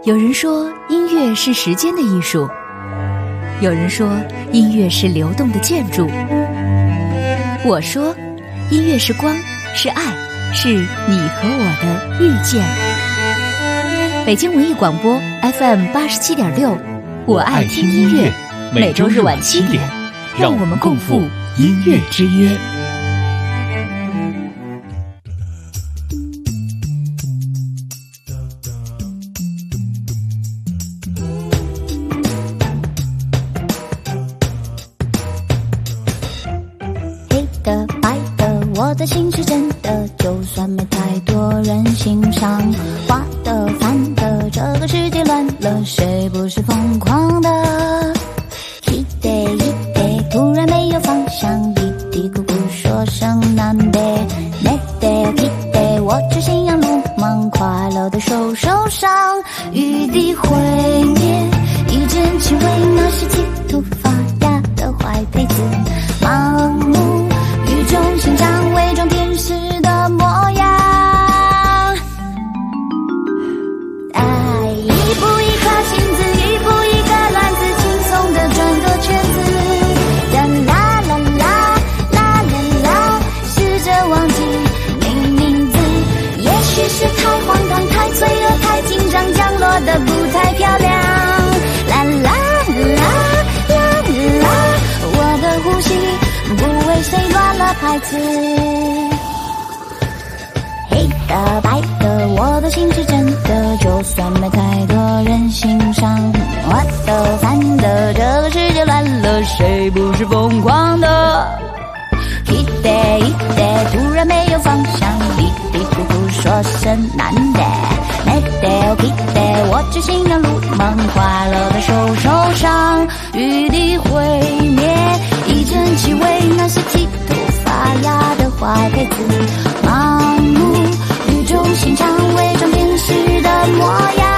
有人说音乐是时间的艺术，有人说音乐是流动的建筑，我说音乐是光，是爱，是你和我的遇见。北京文艺广播 FM87.6， 我爱听音乐，每周日晚7点，让我们共赴音乐之约。 我的心是真的，就算没太多人欣赏。花的泛的，这个世界乱了，谁不是疯狂的？一day一day，突然没有方向，嘀嘀咕咕说声南北。那 day一 day，我只信仰鲁莽，快乐的手伤，雨滴毁灭，一阵气味，那是企图发芽的坏胚子，盲目语中欣赏，伪装辨识的模样。一步一颗心子，一步一个卵子，轻松的转个圈子。啦啦啦啦啦啦啦，试着忘记你名字，也许是太荒唐，太罪恶，太紧张，降落的不太漂亮。啦啦啦啦啦，我的呼吸不为谁乱了拍子。黑的白的，我的心是真的，就算没太多人欣赏。我的反的，这个世界乱了，谁不是疯狂的？一 day 一 day，突然没有方向，嘀嘀咕咕说声难得。那 day 一 day，我只信仰鲁莽，快乐的手伤，雨滴毁灭，一阵气味，那是企图发芽的坏胚子，盲目语中欣赏，伪装辨识的模样。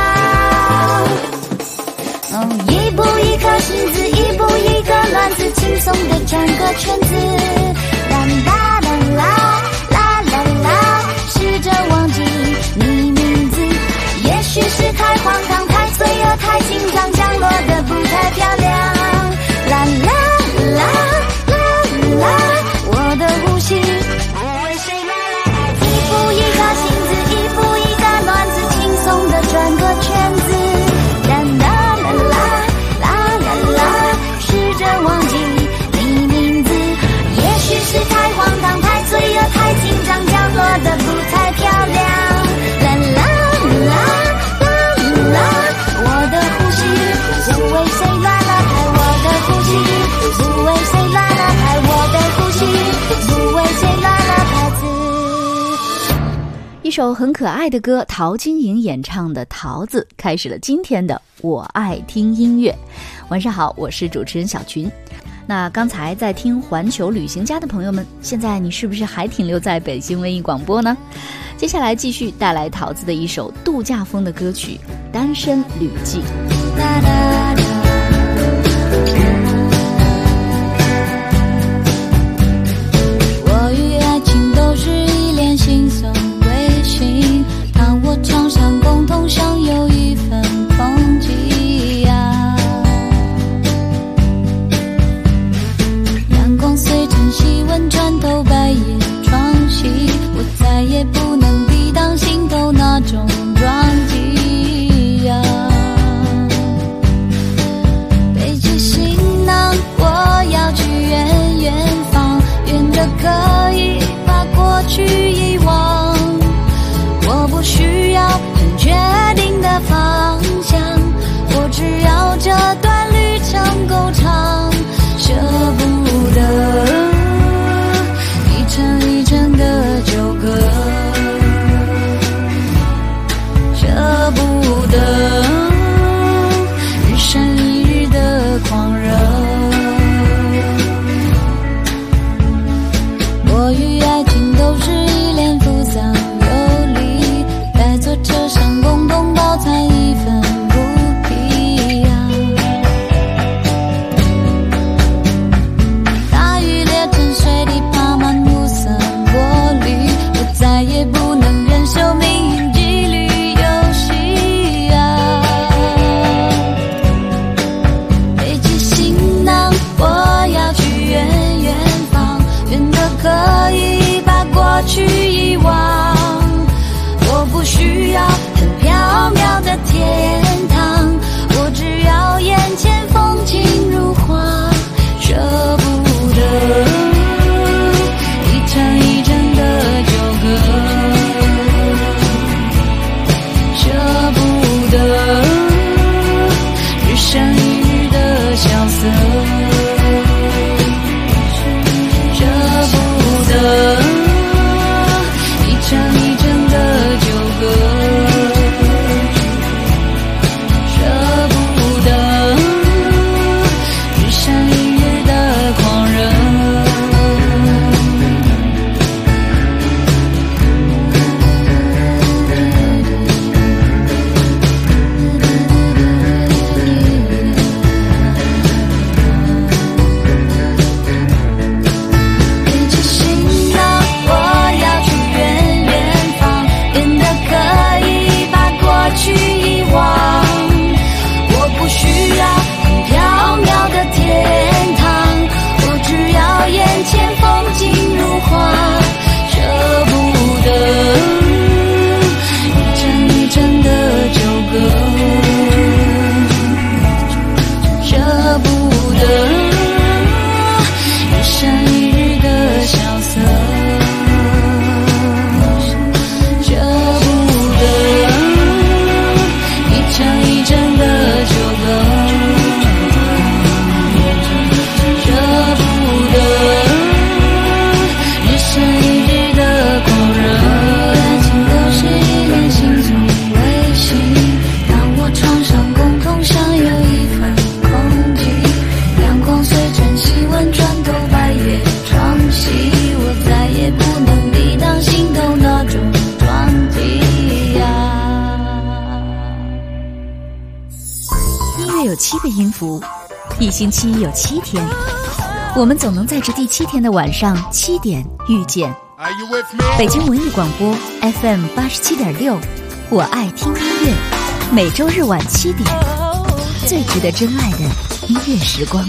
一步一颗心子，一步一个卵子，轻松地转个圈子。啦啦啦啦啦啦啦，试着忘记你名字，也许是太荒唐，太罪恶，太紧张，降落的不太漂亮。啦啦啦啦啦，我的呼吸不为谁乱了拍子。一步一颗心子，一步一个卵子，轻松地转个圈子。啦啦啦啦啦啦啦，试着忘记你名字，也许是太荒唐，太罪恶，太紧张，降落的不太漂亮。啦啦啦啦啦，我的呼吸不为谁乱了拍，我的呼吸不为谁乱了拍，我的呼吸不为谁乱了拍子。 一首很可爱的歌，陶晶莹演唱的《桃子》，开始了今天的我爱听音乐。晚上好，我是主持人小群。那刚才在听环球旅行家的朋友们，现在你是不是还停留在北京文艺广播呢？接下来继续带来桃子的一首度假风的歌曲《单身旅记》。 我与爱情都是一脸惺忪微信，当我常想共同享有一份风景呀。阳光随晨曦温穿透白夜窗隙，我再也不能抵挡心头那种撞击呀。背起行月有7个音符，1星期有7天，我们总能在这第7天的晚上7点遇见。北京文艺广播 FM 87.6，我爱听音乐，每周日晚7点，最值得真爱的音乐时光。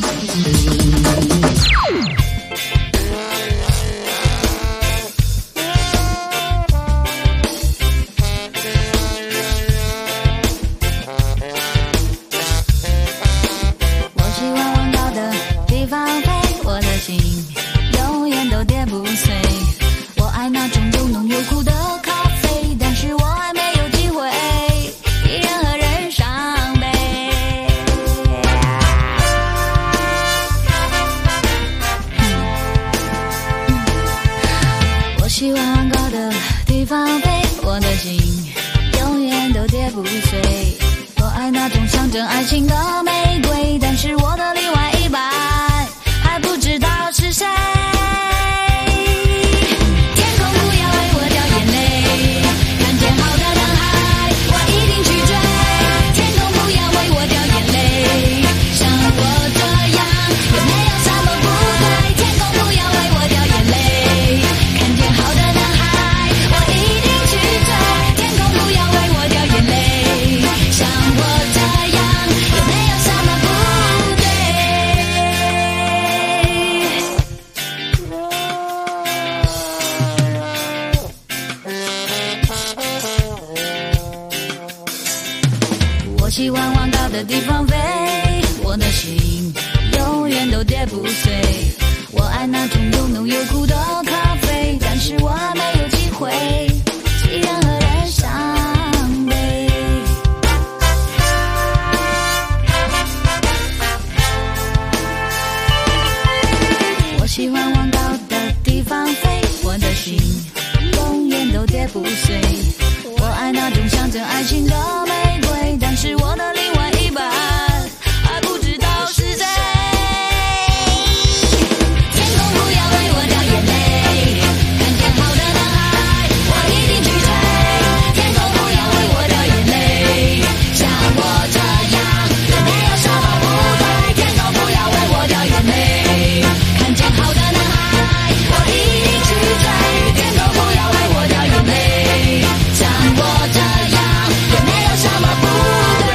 希望往高的地方飞，我的心永远都跌不碎。我爱那种又浓又苦的咖啡，但是我还没有机会替任何人伤悲。我喜欢往高的地方飞，我的心永远都跌不碎。我爱那种象征爱情的玫瑰，但是我的另外一半还不知道是谁。天空不要为我掉眼泪，看见好的男孩我一定去追。天空不要为我掉眼泪，像我这样也没有什么不对。天空不要为我掉眼泪，看见好的男孩我一定去追。天空不要为我掉眼泪，像我这样也没有什么不对。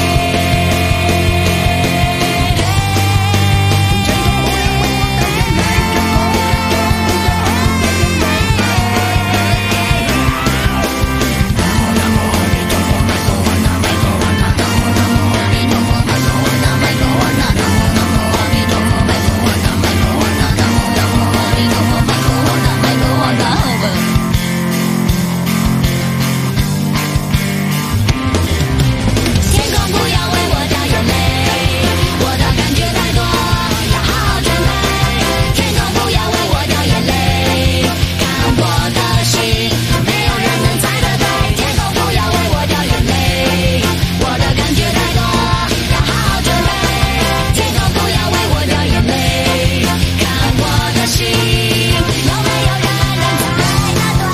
天空不要为我掉眼泪，我的感觉太多，要好好准备。天空不要为我掉眼泪，看我的心，没有人能猜得对。天空不要为我掉眼泪，我的感觉太多，要好好准备。天空不要为我掉眼泪，看我的心，有没有人能猜得对。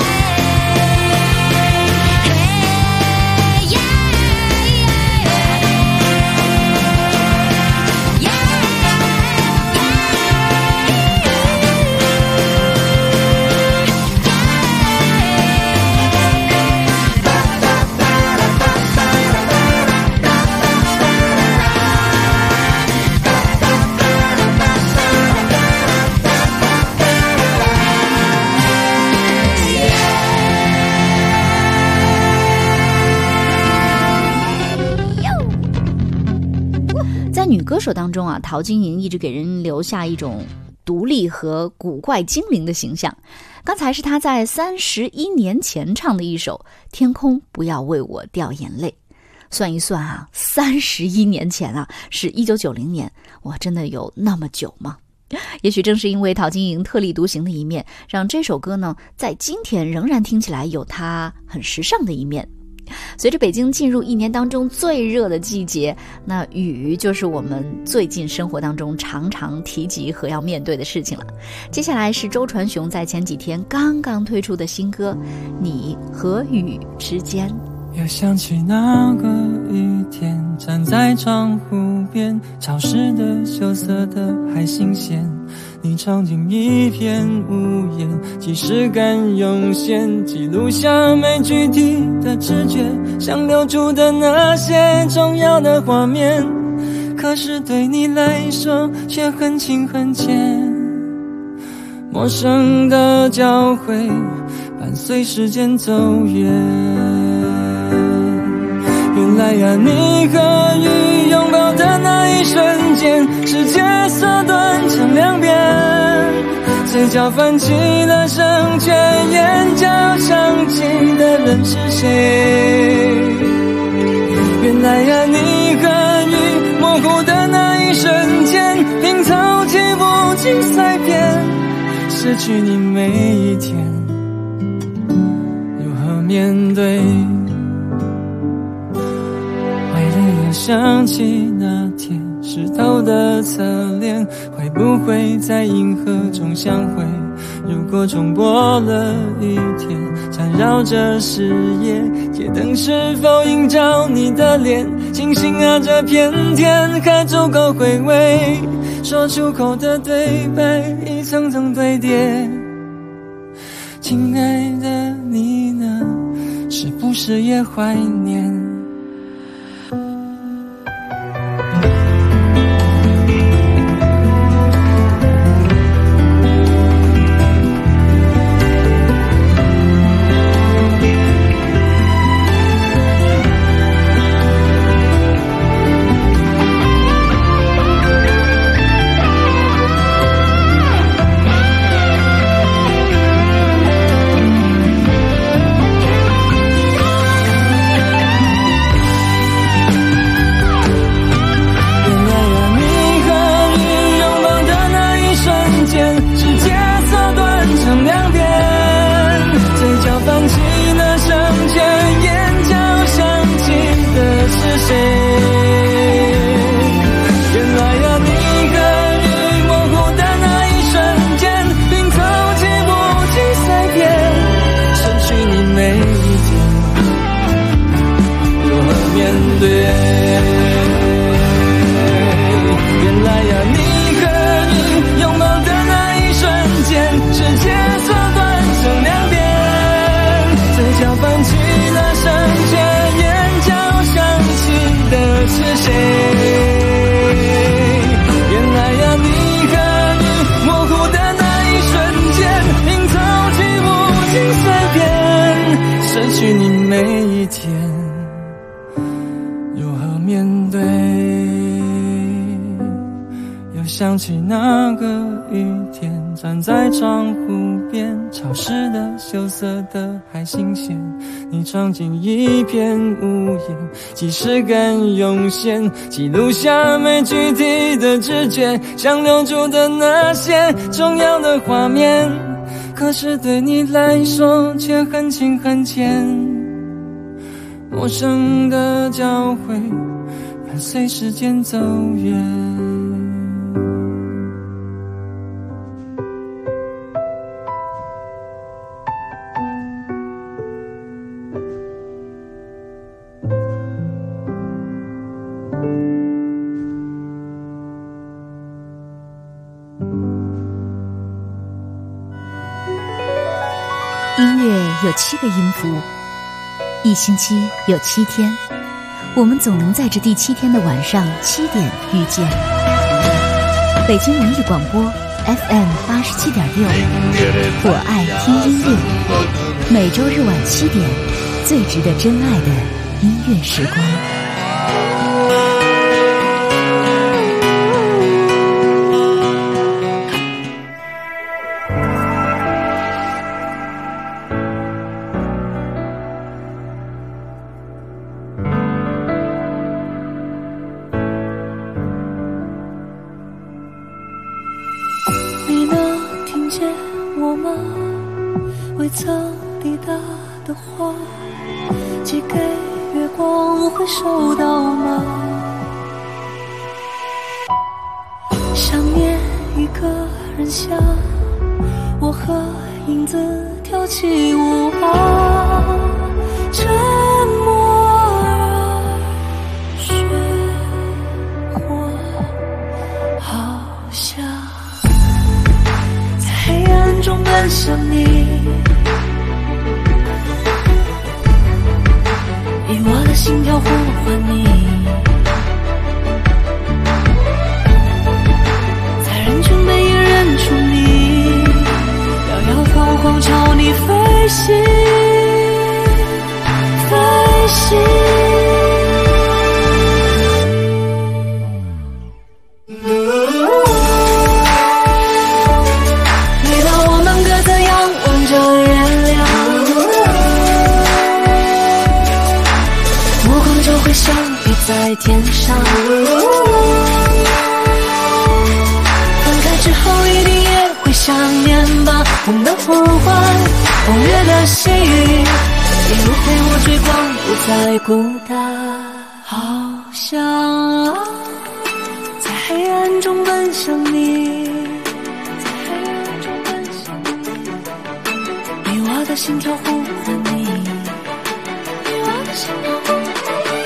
在女歌手当中啊，陶晶莹一直给人留下一种独立和古怪精灵的形象。刚才是她在31年前唱的一首《天空不要为我掉眼泪》。算一算啊，31年前啊，是1990年，哇，真的有那么久吗？也许正是因为陶晶莹特立独行的一面，让这首歌呢，在今天仍然听起来有它很时尚的一面。随着北京进入一年当中最热的季节，那雨就是我们最近生活当中常常提及和要面对的事情了。接下来是周传雄在前几天刚刚推出的新歌《你和雨之间》。 又想起那个一天，站在窗户边，潮湿的羞涩的还新鲜，你闯进一片无言，即视感涌现，记录下每具体的直觉，想留住的那些重要的画面，可是对你来说却很近很浅。陌生的交汇伴随时间走远，原来呀，你和雨拥抱的那一瞬间，世界缩短成两边，嘴角泛起了声却眼角想起的人是谁？原来呀，你和雨模糊的那一瞬间，拼凑起无尽碎片，失去你每一天如何面对？回忆又想起那天湿透的侧脸，会不会在银河中相会？如果重播了一天，缠绕着视野，街灯是否映照你的脸？星星啊，这片天还足够回味，说出口的对白一层层堆叠。亲爱的你呢，是不是也怀念？想起那个雨天，站在窗户边，潮湿的羞涩的还新鲜，你闯进一片无言，即视感涌现，记录下每具体的直觉，想留住的那些重要的画面，可是对你来说却很近很浅。陌生的交汇伴随时间走远。 音乐有7个音符，一星期有7天，我们总能在这第7天的晚上7点遇见。北京文艺广播 FM 87.6，我爱听音乐，每周日晚7点，最值得真爱的音乐时光。 我吗？未曾抵达的话，寄给月光会收到吗？想念一个人下，我和影子跳起舞啊，沉默而睡。 想你，以我的心跳呼唤你，在人群没有认出你，摇摇晃晃朝你飞行，飞行。在天上，分开之后一定也会想念吧。风的呼唤，风月的细雨，一路陪我追光，不再孤单。好想在黑暗中奔向你，在黑暗中奔向你，以我的心跳呼唤你，以我的心跳呼唤你。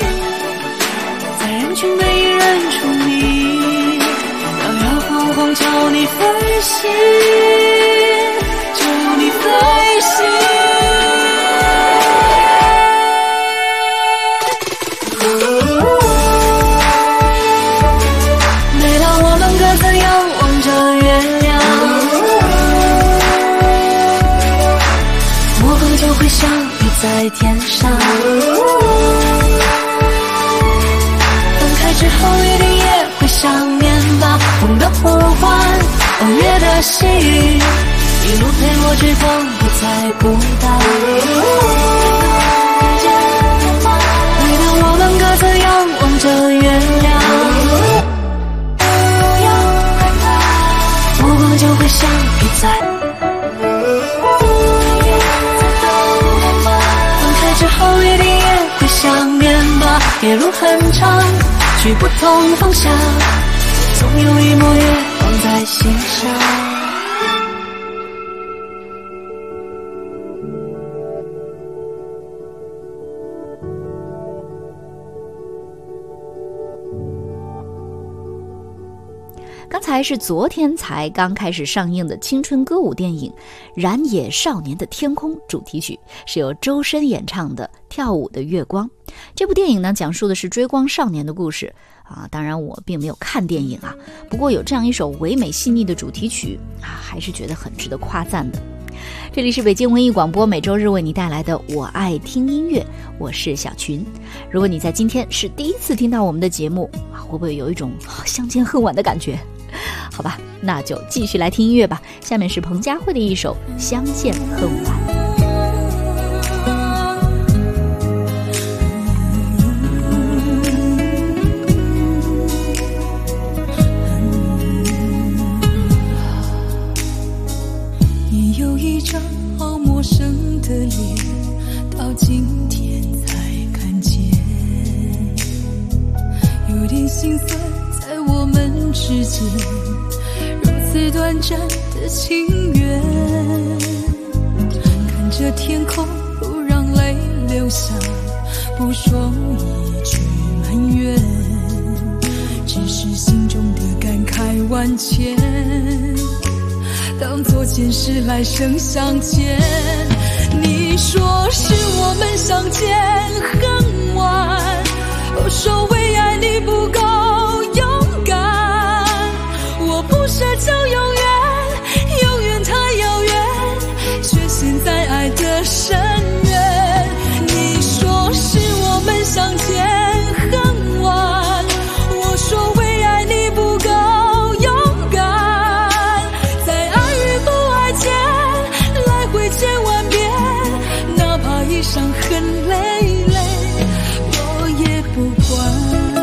人群没认出你，摇摇晃晃朝你飞行，朝你飞行。每当我们各自仰望着月亮，目光就会相遇在天上。之后一定也会想念吧。风的呼唤，风月的细雨，一路陪我追光，不再孤单。每当我们各自仰望着月亮，目光就会相遇在。分开之后一定也会想念吧。夜路很长，去不同方向，总有一抹月光在心上。 刚才是昨天才刚开始上映的青春歌舞电影《燃野少年的天空》主题曲，是由周深演唱的《跳舞的月光》。这部电影呢，讲述的是追光少年的故事啊。当然我并没有看电影啊，不过有这样一首唯美细腻的主题曲啊，还是觉得很值得夸赞的。这里是北京文艺广播，每周日为你带来的我爱听音乐，我是小群。如果你在今天是第一次听到我们的节目啊，会不会有一种相见恨晚的感觉？好吧，那就继续来听音乐吧。下面是彭佳慧的一首《相见恨晚》。 你有一张好陌生的脸，到今天才看见，有点心酸在我们之间，如此短暂的情缘，看着天空不让泪流下，不说一句埋怨，只是心中的感慨万千，当作前世来生相见。你说是我们相见恨晚，我说为爱你不够勇敢，我不奢求永远，永远太遥远，却陷在爱的深渊。你说是我们相见恨晚，我说为爱你不够勇敢，在爱与不爱间来回千万遍，哪怕一伤痕累累，我也不管。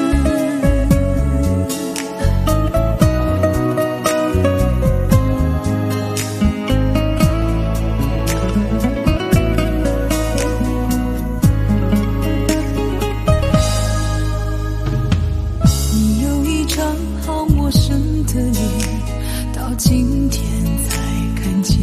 你有一张好陌生的脸，到今天才看见，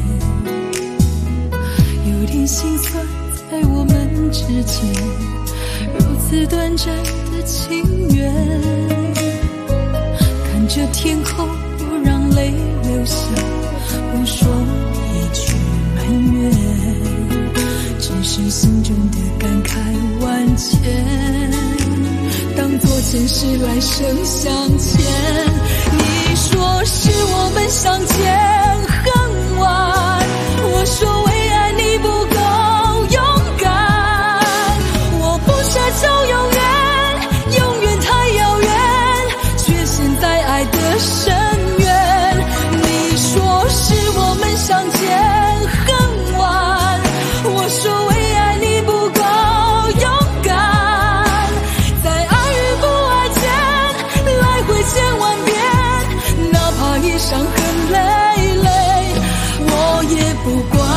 有点心酸在我们之间，如此短暂的情缘，看着天空不让泪流下， 不说一句埋怨，只是心中的感慨万千，当作前世来生相欠。你说是我们相见恨晚，我说为爱你不够勇敢，我不奢求永远，永远太遥远，却陷在爱的深渊。你说是我们相见恨晚，我说为爱你不够勇敢，在爱与不爱间来回千万遍，哪怕一伤痕累累我也不管。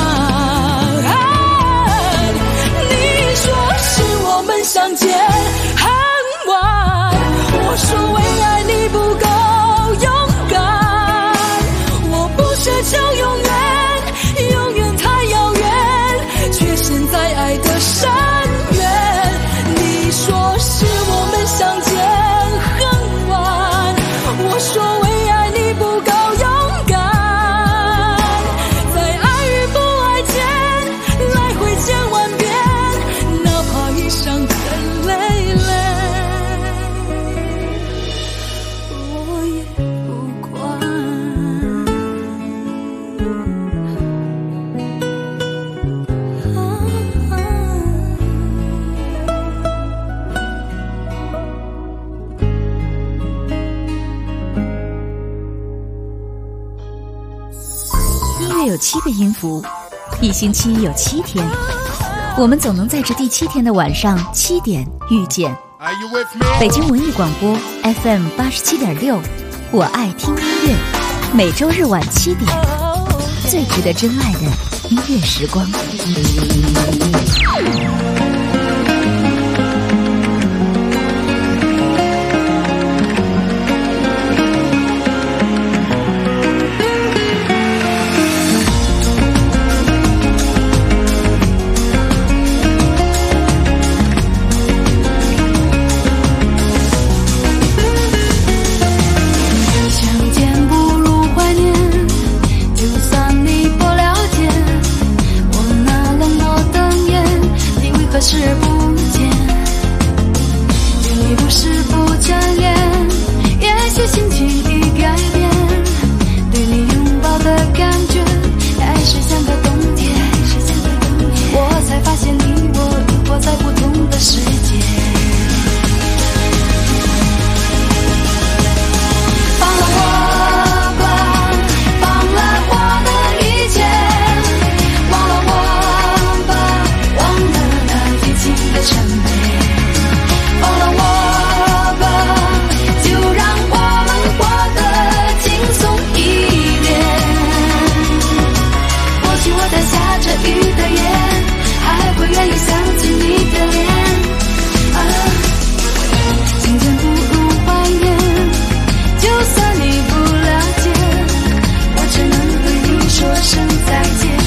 你说是我们相见恨晚，我说为爱你不够勇敢，我不奢求永远，永远太遥远，却陷在爱的深渊。你说是我们相见恨晚，我说为爱你不够勇敢，在爱与不爱间来回千万遍，哪怕一伤痕累累我也不管。 音乐有7个音符，一星期有7天，我们总能在这第7天的晚上7点遇见。北京文艺广播 FM 87.6，我爱听音乐，每周日晚7点，最值得真爱的音乐时光。 相见不如怀念，就算你不了解我那冷漠的眼，你为何视不见？你不是不眷恋，也许心情已改变，对你拥抱的感觉还是像个冬天，我才发现你我已活在不同的世界。放了我吧，放了我的一切，忘了我吧，忘了那激情的谄媚。放了我吧，就让我们活得轻松一点。或许我在下着雨的夜，还会愿意想起你的脸。相见不如怀念，就算你不了解，我只能对你说声再见。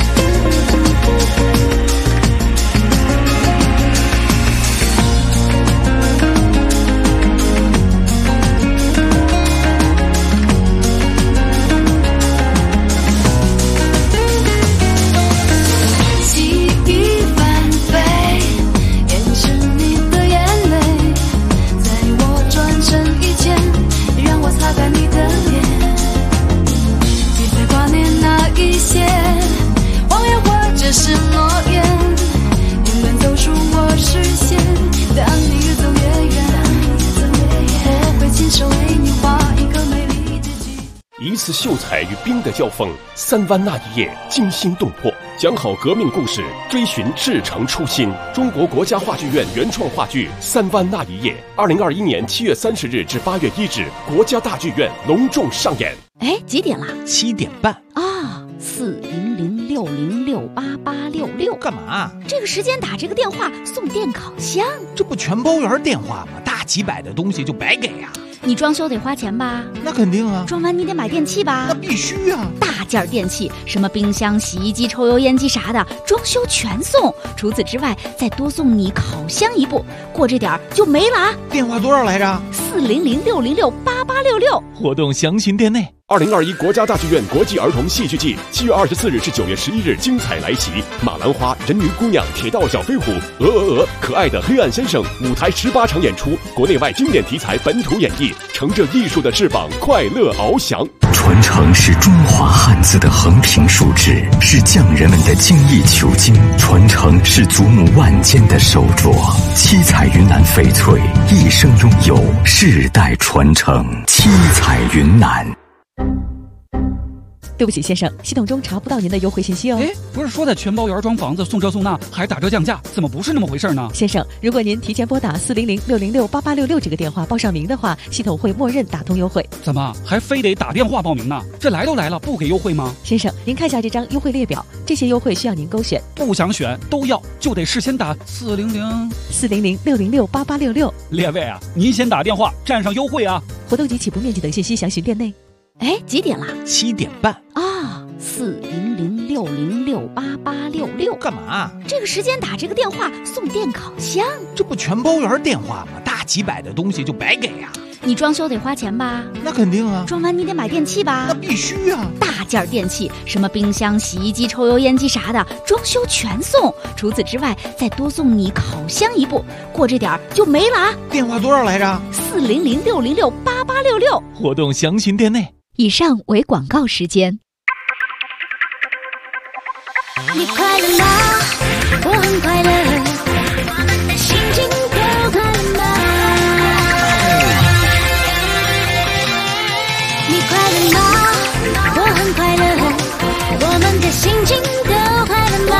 细雨纷飞，掩饰你的眼泪，在我转身以前，让我擦干你的脸。别再挂念那一些谎言或者是诺言，永远走出我视线。当你越走越远，我会亲手为你画一个美丽的句。 一次秀才与兵的交锋，3湾那一夜惊心动魄，讲好革命故事，追寻至诚初心。中国国家话剧院原创话剧《3湾那一夜》，2021年7月30日至8月1日，国家大剧院隆重上演。 哎，几点了 7点半啊？40060688866。 干嘛？ 这个时间打这个电话送电烤箱， 这不全包圆电话吗？大几百的东西就白给呀？ 你装修得花钱吧？ 那肯定啊。 装完你得买电器吧？ 那必须啊。 大件电器，什么冰箱、洗衣机、抽油烟机啥的，装修全送。除此之外，再多送你烤箱一部，过这点就没了啊。 电话多少来着？ 40060688866。 活动详询店内。 2021国家大剧院国际儿童戏剧季7月24日至9月11日精彩来袭，马兰花、人鱼姑娘、铁道小飞虎、可爱的黑暗先生，舞台18场演出，国内外经典题材本土演绎，乘着艺术的翅膀，快乐翱翔。 传承是中华汉字的横平竖直，是匠人们的精益求精；传承是祖母万间的手镯。七彩云南翡翠一生拥有，世代传承。七彩云南。 对不起，先生，系统中查不到您的优惠信息哦。 不是说的全包圆装房子送这送那还打折降价，怎么不是那么回事呢？ 先生，如果您提前拨打400-606-8866这个电话报上名的话，系统会默认打通优惠。 怎么还非得打电话报名呢？这来都来了，不给优惠吗？ 先生，您看一下这张优惠列表，这些优惠需要您勾选。 不想选都要，就得事先打 400-606-8866。 列位啊，您先打电话占上优惠啊！ 活动及起步面积等信息详询店内。 哎，几点了 ？7点半啊！400-606-8866， 干嘛？ 这个时间打这个电话送电烤箱， 这不全包圆电话吗？大几百的东西就白给呀！ 你装修得花钱吧？ 那肯定啊！ 装完你得买电器吧？ 那必须啊！ 大件电器，什么冰箱、洗衣机、抽油烟机啥的，装修全送。除此之外，再多送你烤箱一部，过这点就没了啊！ 电话多少来着 ？400-606-8866。 活动详询店内。 以上为广告时间。 你快乐吗？我很快乐，我们的心情都快乐吗？你快乐吗？我很快乐，我们的心情都快乐吗？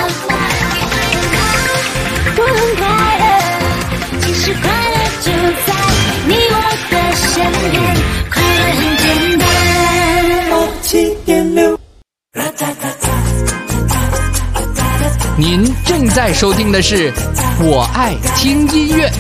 我很快乐，其实快乐就在你我的身边，快乐很简单。7.6。 您正在收听的是我爱听音乐。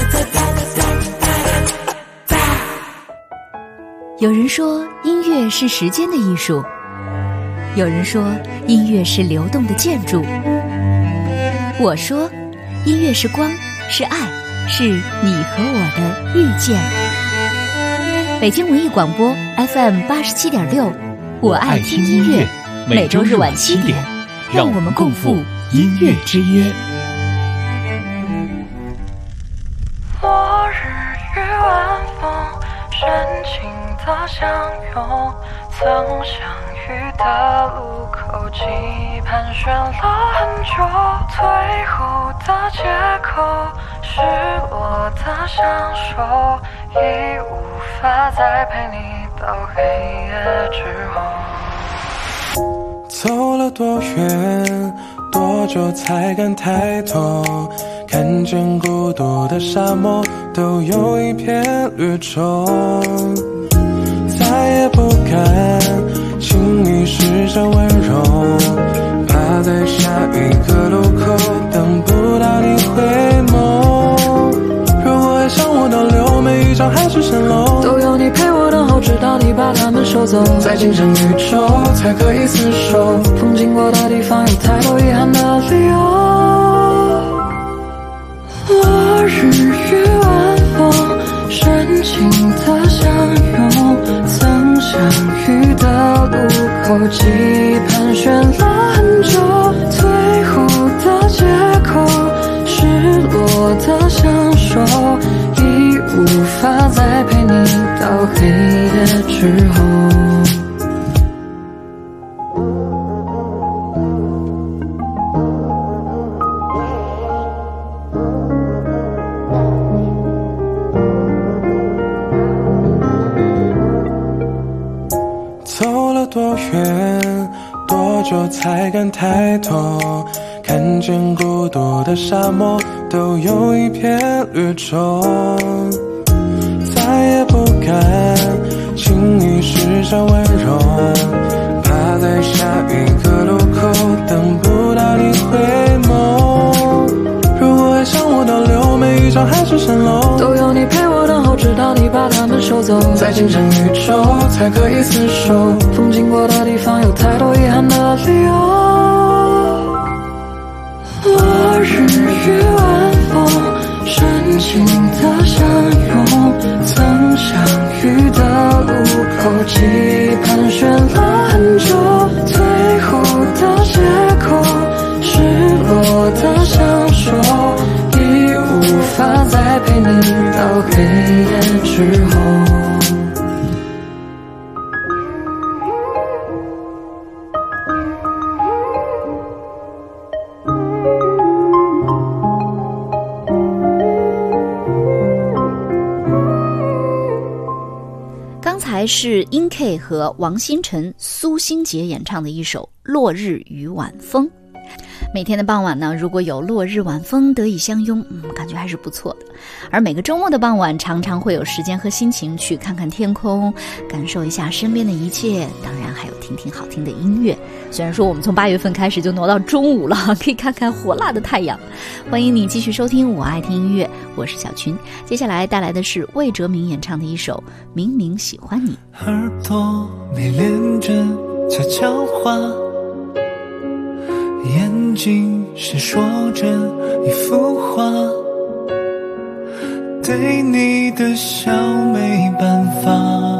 有人说音乐是时间的艺术，有人说音乐是流动的建筑，我说音乐是光，是爱，是你和我的遇见。北京文艺广播 FM 87.6，我爱听音乐，每周日晚7点，让我们共赴音乐之约。 落日与晚风深情的相拥，曾相遇的路口，期盼选了很久，退后的借口，失落的相守，已无法再陪你到黑夜之后。 走了多远，多久才敢抬头？看见孤独的沙漠，都有一片绿洲。再也不敢轻易施展温柔，怕在下一个路口等不到你回眸。如果爱上我倒流，每一场海市蜃楼都有你陪我等候，直到你把它们收走， 在今生宇宙才可以厮守。 风经过的地方有太多遗憾的理由。落日与晚风深情的相拥，曾相遇的路口，期盼选了很久，退后的借口，失落的相守，已无法再陪你到黑夜之后。 走了多远，多久才敢抬头？看见孤独的沙漠，都有一片绿洲。再也不敢轻易施展温柔，怕在下一个路口等不到你回眸。如果爱上我倒流，每一场海市蜃楼都有你陪我等候，直到你把它们收走， 在今生宇宙才可以厮守。 风经过的地方有太多遗憾的理由。落日与晚风深情的相拥，曾相遇的路口，期他想说，已无法再陪你到黑夜之后。 刚才是殷 K 和王星辰、苏新杰演唱的一首《落日与晚风》。每天的傍晚呢，如果有落日晚风得以相拥，感觉还是不错的。而每个周末的傍晚，常常会有时间和心情去看看天空，感受一下身边的一切，当然还有听听好听的音乐。虽然说我们从8月份开始就挪到中午了，可以看看火辣的太阳。欢迎你继续收听我爱听音乐，我是小群。接下来带来的是魏哲鸣演唱的一首《明明喜欢你》。 耳朵没连着悄悄话，眼睛是说着一幅画，对你的笑没办法，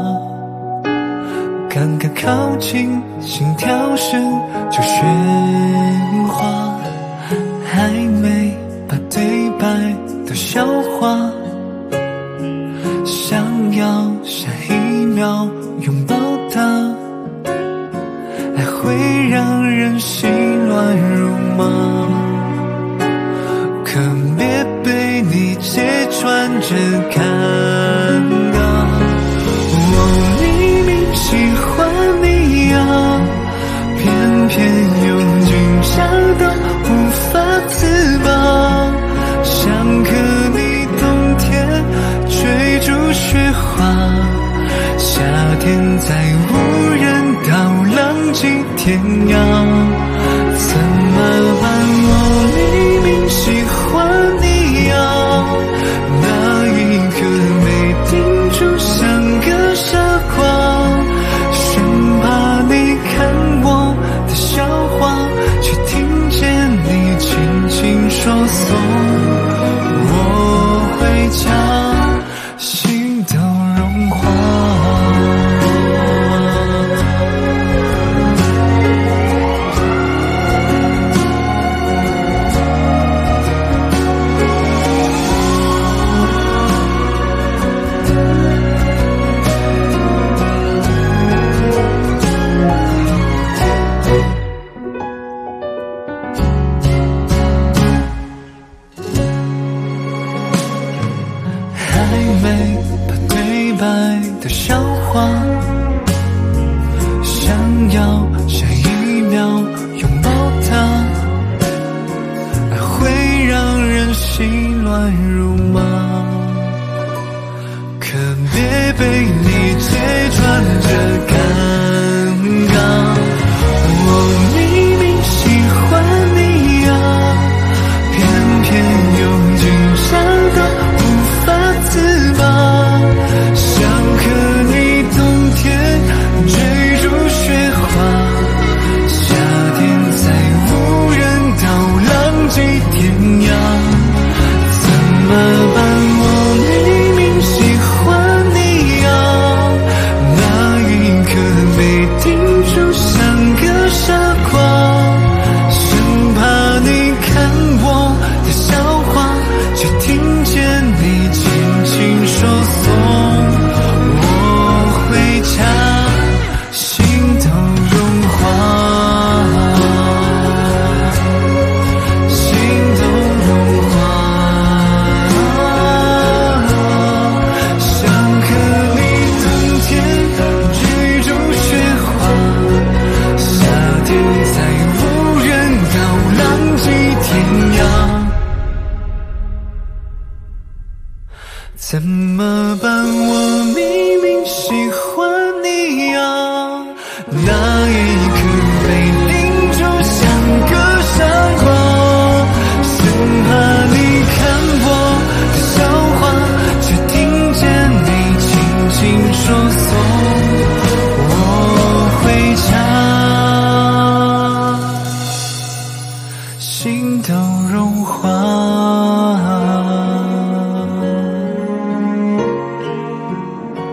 刚刚靠近，心跳声就喧哗，还没把对白都消化，想要下一秒拥抱它，爱会让人心乱如麻，可别被你揭穿着尴尬。我明明喜欢你啊，偏偏用紧张到无法自拔，想和你冬天追逐雪花，夏天在无人岛浪迹天涯，怎么办？我明明喜欢你啊，那一刻没定住，像个傻瓜，生怕你看我的笑话，却听见你轻轻说送我回家，心都融化。怎么办？我明明喜欢你啊，那一刻被定住，像个傻瓜，生怕你看我的笑话，却听见你轻轻说送我回家，心都融化。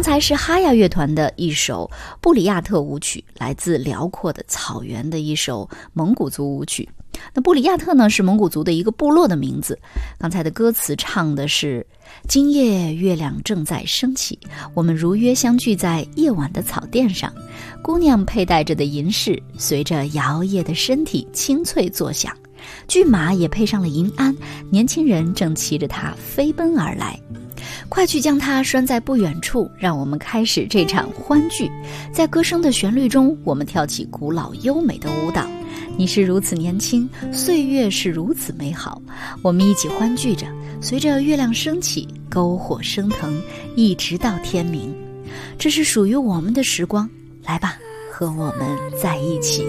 才是哈亚乐团的一首布里亚特舞曲，来自辽阔的草原的一首蒙古族舞曲。那布里亚特呢，是蒙古族的一个部落的名字。刚才的歌词唱的是：今夜月亮正在升起，我们如约相聚在夜晚的草甸上，姑娘佩戴着的银饰随着摇曳的身体清脆作响，骏马也配上了银鞍，年轻人正骑着它飞奔而来。快去将它拴在不远处，让我们开始这场欢聚。在歌声的旋律中，我们跳起古老优美的舞蹈。你是如此年轻，岁月是如此美好，我们一起欢聚着，随着月亮升起，篝火升腾，一直到天明。这是属于我们的时光，来吧，和我们在一起。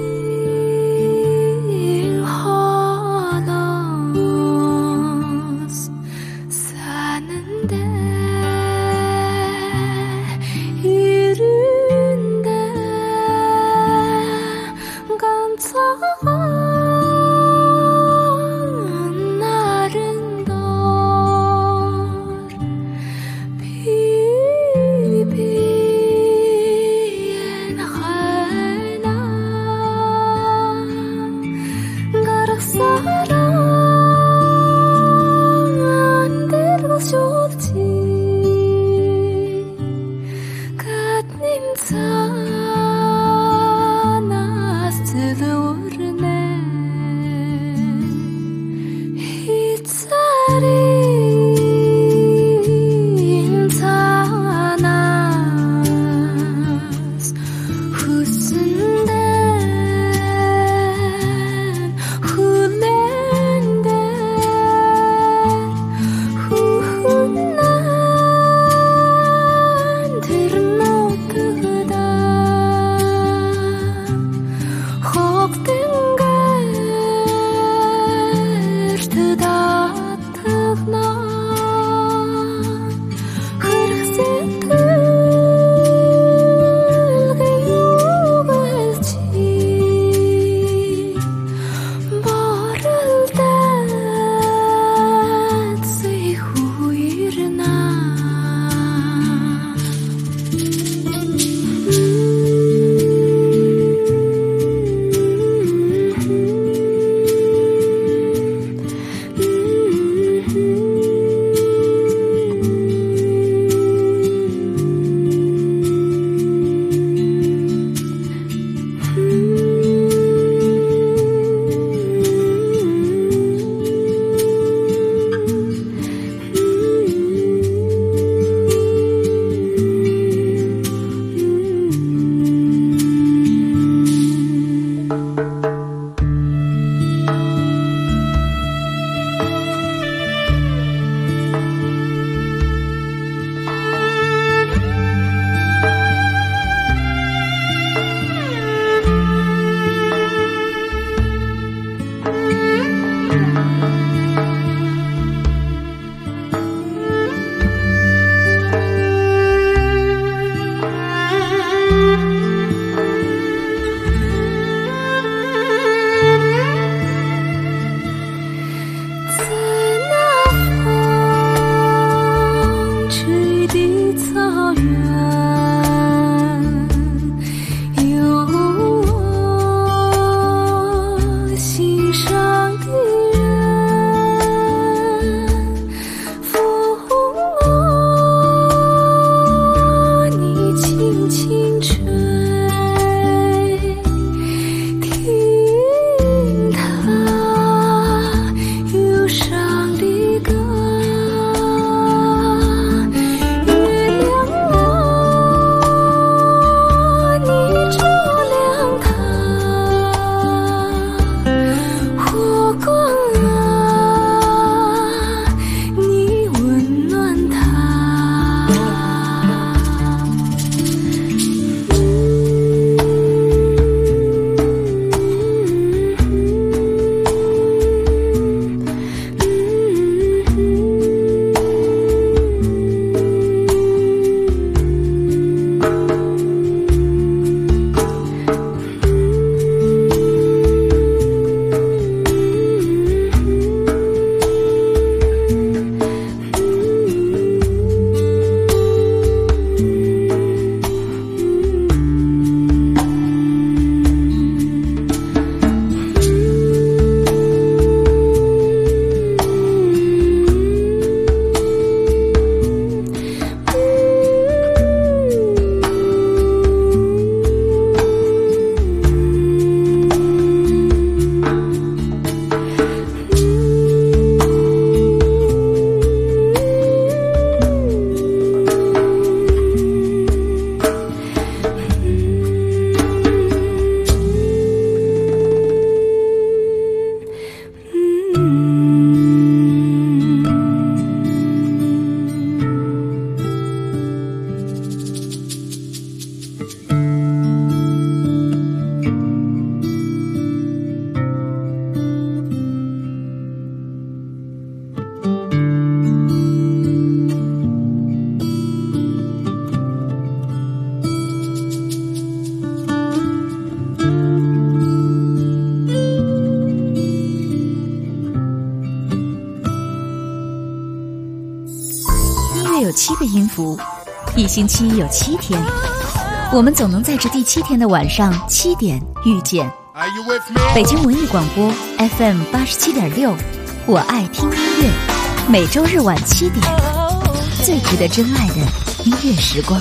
7个音符，1星期有7天，我们总能在这第7天的晚上7点遇见。北京文艺广播 FM 87.6，我爱听音乐，每周日晚7点，最值得真爱的音乐时光。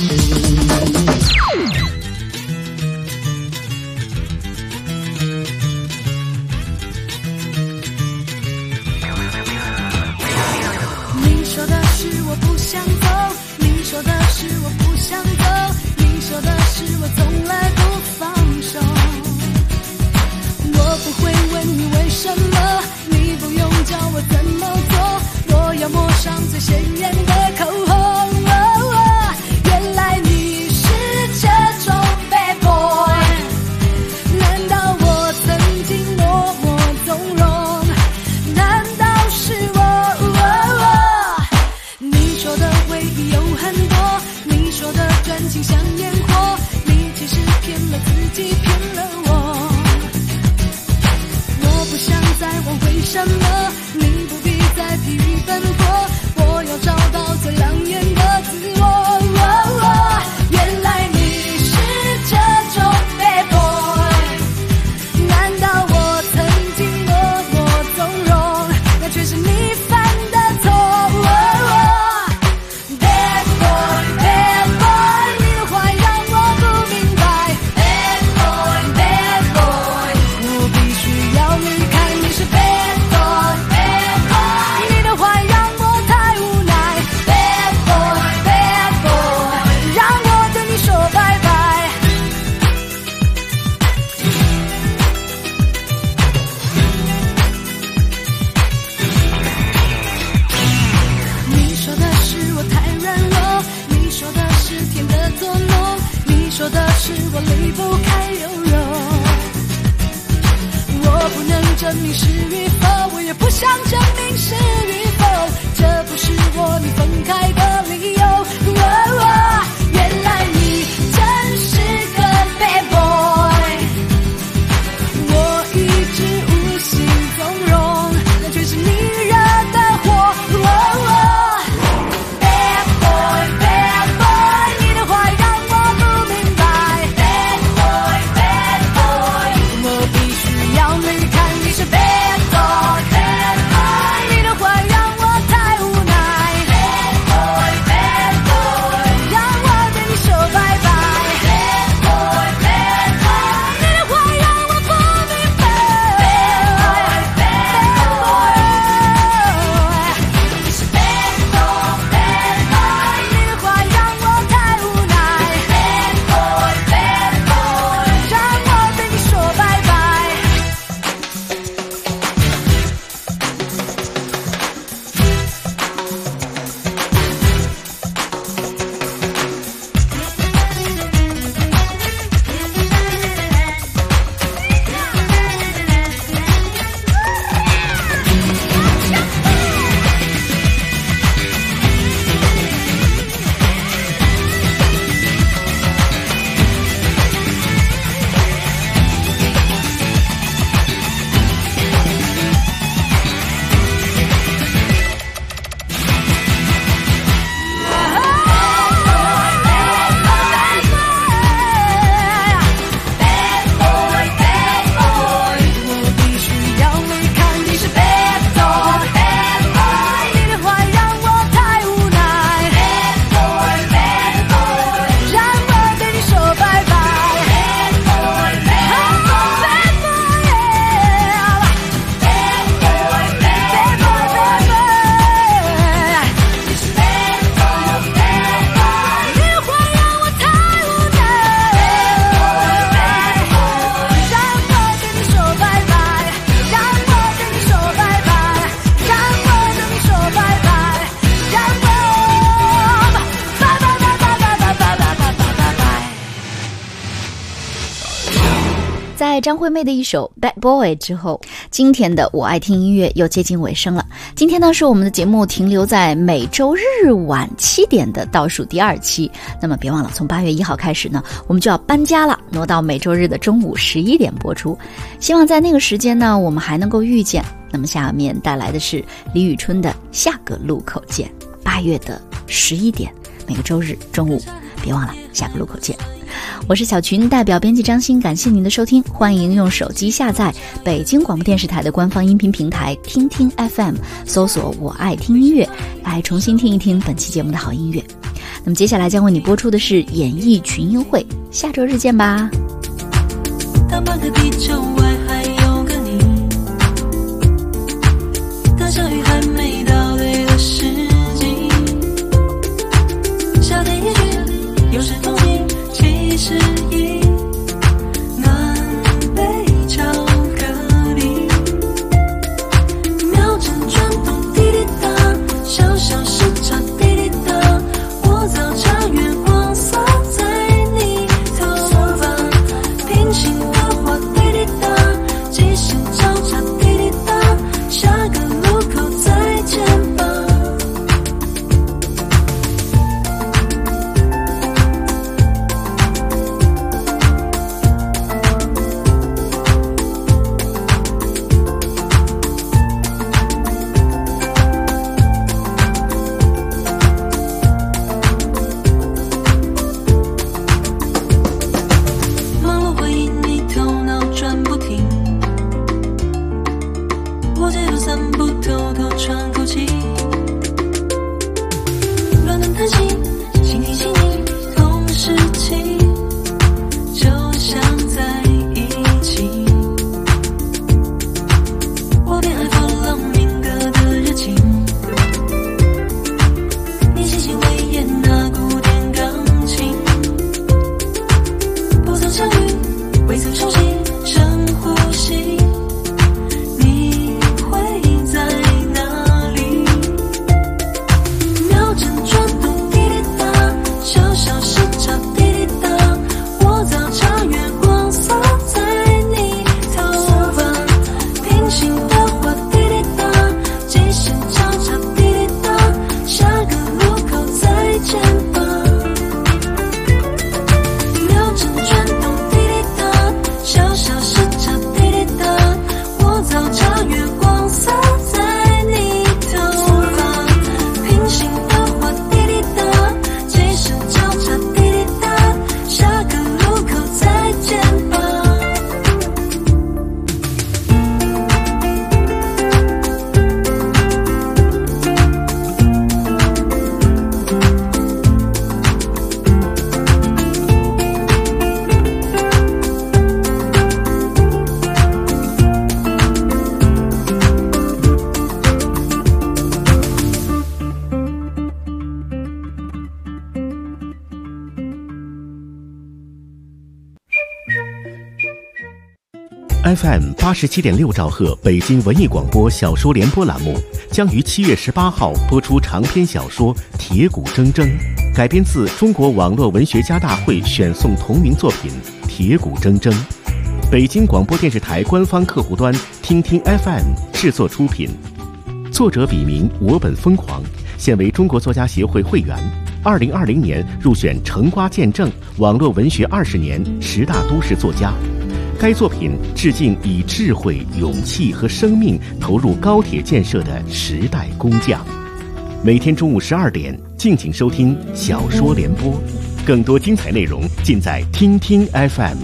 你说的是我不想走，你说的是我不想走，你说的是我从来不放手。我不会问你为什么，你不用教我怎么做，我要抹上最鲜艳的口红。原来你是这种 bad boy， 难道我曾经默默纵容？难道是我？你说的回忆有很多，你说的专情像烟火，你其实骗了自己，骗了我。我不想再问为什么，你不必再疲于奔波，我要找到最亮眼的自我。原来你是这种 bad boy， 难道我曾经默默纵容，那却是你犯的错。Bad boy bad boy， 你的坏让我不明白。Bad boy bad boy， 我必须要离开，你是 bad boy bad boy， 你的坏让我太无奈。Bad boy bad boy， 让我对你说拜拜。你说的是我太软弱，你说的是甜的作弄，你说的是我离不开柔柔。我不能证明是与否，我也不想证明是与否，这不是我你分开的理由。原来你真是个 bad boy， 我一直无心纵容，那却是你惹的祸。Bad boy bad boy， 你的坏让我不明白。Bad boy bad boy， 我必须要离开，你是 bad boy bad boy， 你的坏让我太无奈。Bad boy bad boy， 让我对你说拜拜。Bad boy bad boy， 你的坏让我不明白。Bad boy bad boy， 你是 bad boy bad boy， 你的坏让我太无奈。Bad boy bad boy， 让我对你说拜拜。 在张惠妹的一首 Bad Boy 之后，今天的我爱听音乐又接近尾声了。今天呢是我们的节目停留在每周日晚7点的倒数第2期，那么别忘了从8月1号开始呢，我们就要搬家了，挪到每周日的中午11点播出。希望在那个时间呢，我们还能够遇见。那么下面带来的是李宇春的下个路口见，8月的 11点，每个周日中午，别忘了下个路口见。我是小群，代表编辑张欣，感谢您的收听，欢迎用手机下载北京广播电视台的官方音频平台听听 FM， 搜索我爱听音乐，来重新听一听本期节目的好音乐。那么接下来将为你播出的是演艺群英会，下周日见吧。 大半个地球外还有个你，当相遇还没到对的时机，夏天也许有时风景其实已南北巧克力，秒针转动滴滴答，小小时差滴滴答，我早茶月光洒在你头发，平行的花滴滴答，即兴交叉滴滴答，下个路口再见吧。 FM 87.6兆赫北京文艺广播小说联播栏目将于7月18号播出长篇小说《铁骨铮铮》，改编自中国网络文学家大会选送同名作品《铁骨铮铮》。北京广播电视台官方客户端听听 FM 制作出品，作者笔名我本疯狂，现为中国作家协会会员，2020年入选城瓜见证网络文学20年10大都市作家。该作品致敬以智慧、勇气和生命投入高铁建设的时代工匠。每天中午12点，敬请收听小说联播，更多精彩内容尽在听听 FM。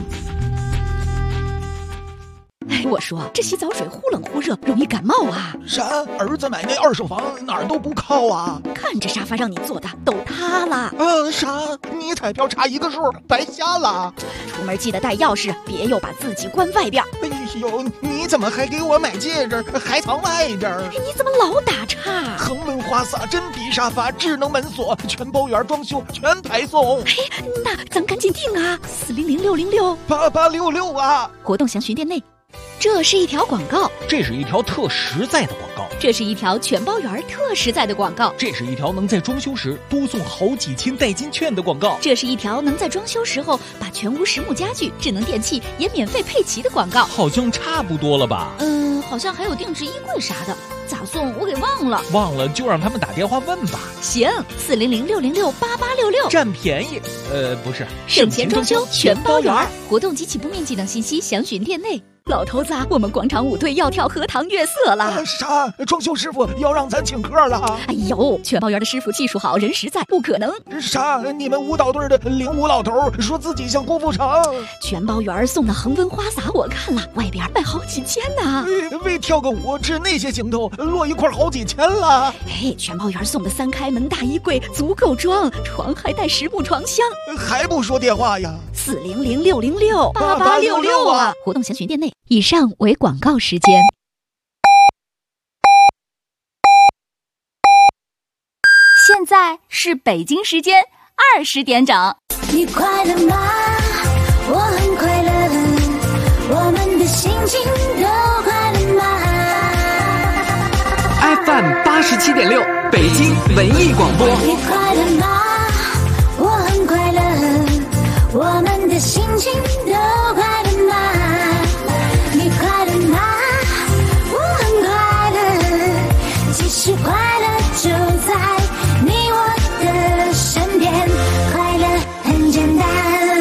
我说这洗澡水忽冷忽热，容易感冒啊！ 啥？儿子买那二手房哪儿都不靠啊！ 看这沙发让你坐的都塌了。 啥？你彩票差一个数，白瞎了。 出门记得带钥匙，别又把自己关外边。 哎呦，你怎么还给我买戒指，还藏外边？ 你怎么老打岔？ 恒温花洒、真皮沙发、智能门锁，全包圆装修，全排送。 哎，那咱赶紧订啊！400-666-8866 啊！ 活动详询店内。这是一条广告， 这是一条特实在的广告， 这是一条全包圆特实在的广告， 这是一条能在装修时多送好几千代金券的广告， 这是一条能在装修时候把全屋实木家具、智能电器也免费配齐的广告。 好像差不多了吧？ 好像还有定制衣柜啥的，咋送我给忘了。 忘了就让他们打电话问吧。 行，400-666-8866， 占便宜。不是， 省钱装修全包圆。活动及起步面积等信息详询店内。 老头子，我们广场舞队要跳荷塘月色了。 啥？装修师傅要让咱请客了？ 哎呦，全包园的师傅技术好，人实在，不可能。 啥？你们舞蹈队的领舞老头说自己像郭富城。 全包园送的恒温花洒我看了，外边卖好几千呢。 为跳个舞值那些行头落一块好几千了。 哎，全包园送的3开门大衣柜足够装，床还带实木床箱。 还不说电话呀 ？400-606-8866啊！活动详询店内。以上为广告时间。 现在是北京时间20点整。 你快乐吗？我很快乐，我们的心情都快乐吗 ？FM 87.6，北京文艺广播。 你快乐吗？我很快乐，我们的心情都快乐吗？你快乐吗？我很快乐，其实快乐就在你我的身边，快乐很简单。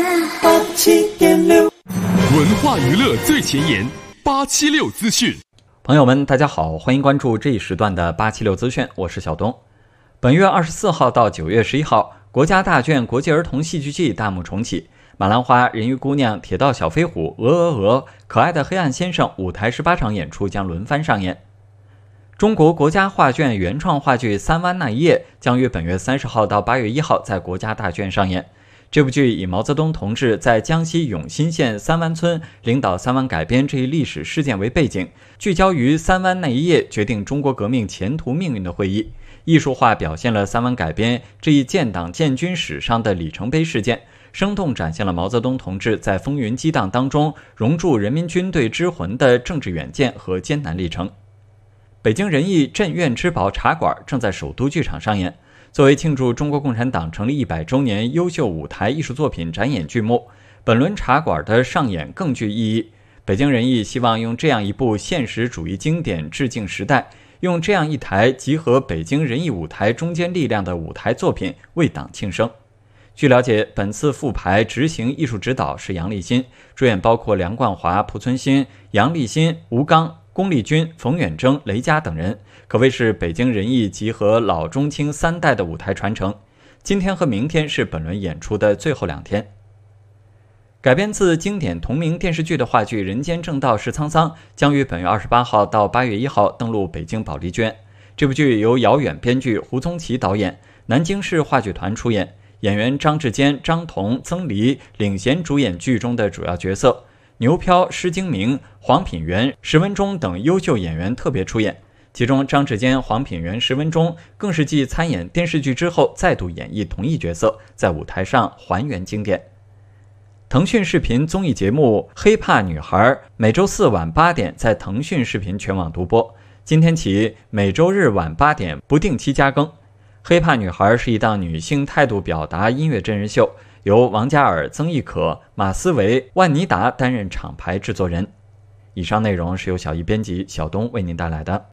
87.6，文化娱乐最前沿，876资讯。 朋友们，大家好，欢迎关注这一时段的876资讯，我是小东。本月24号到9月11号，国家大剧院国际儿童戏剧季大幕重启，马兰花、人鱼姑娘、铁道小飞虎、鹅、可爱的黑暗先生舞台18场演出将轮番上演。中国国家画卷原创话剧《三湾那一夜》将于本月30号到8月1号在国家大剧院上演。这部剧以毛泽东同志在江西永新县三湾村领导三湾改编这一历史事件为背景，聚焦于三湾那一夜决定中国革命前途命运的会议，艺术化表现了三湾改编这一建党建军史上的里程碑事件，生动展现了毛泽东同志在风云激荡当中熔铸人民军队之魂的政治远见和艰难历程。北京人艺镇院之宝茶馆正在首都剧场上演，作为庆祝中国共产党成立100周年优秀舞台艺术作品展演剧目，本轮茶馆的上演更具意义。北京人艺希望用这样一部现实主义经典致敬时代，用这样一台集合北京人艺舞台中坚力量的舞台作品为党庆生。据了解，本次复排执行艺术指导是杨立新，主演包括梁冠华、濮存昕、杨立新、吴刚、龚丽君、冯远征、雷佳等人，可谓是北京人艺集合老中青3代的舞台传承。今天和明天是本轮演出的最后2天。改编自经典同名电视剧的话剧《人间正道是沧桑》将于本月28号到8月1号登陆北京保利剧院。这部剧由姚远编剧，胡宗奇导演，南京市话剧团出演，演员张志坚、张彤、曾黎领衔主演剧中的主要角色，牛飘、施京明、黄品源、石文忠等优秀演员特别出演。其中张志坚、黄品源、石文忠更是继参演电视剧之后再度演绎同一角色，在舞台上还原经典。腾讯视频综艺节目《黑怕女孩》每周4晚8点在腾讯视频全网独播，今天起每周日晚8点不定期加更。《黑怕女孩》是一档女性态度表达音乐真人秀，由王嘉尔、曾轶可、马思唯、万妮达担任厂牌制作人。以上内容是由小艺编辑，小东为您带来的。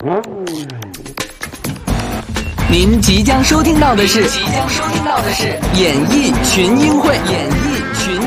您即将收听到的是演艺群英会。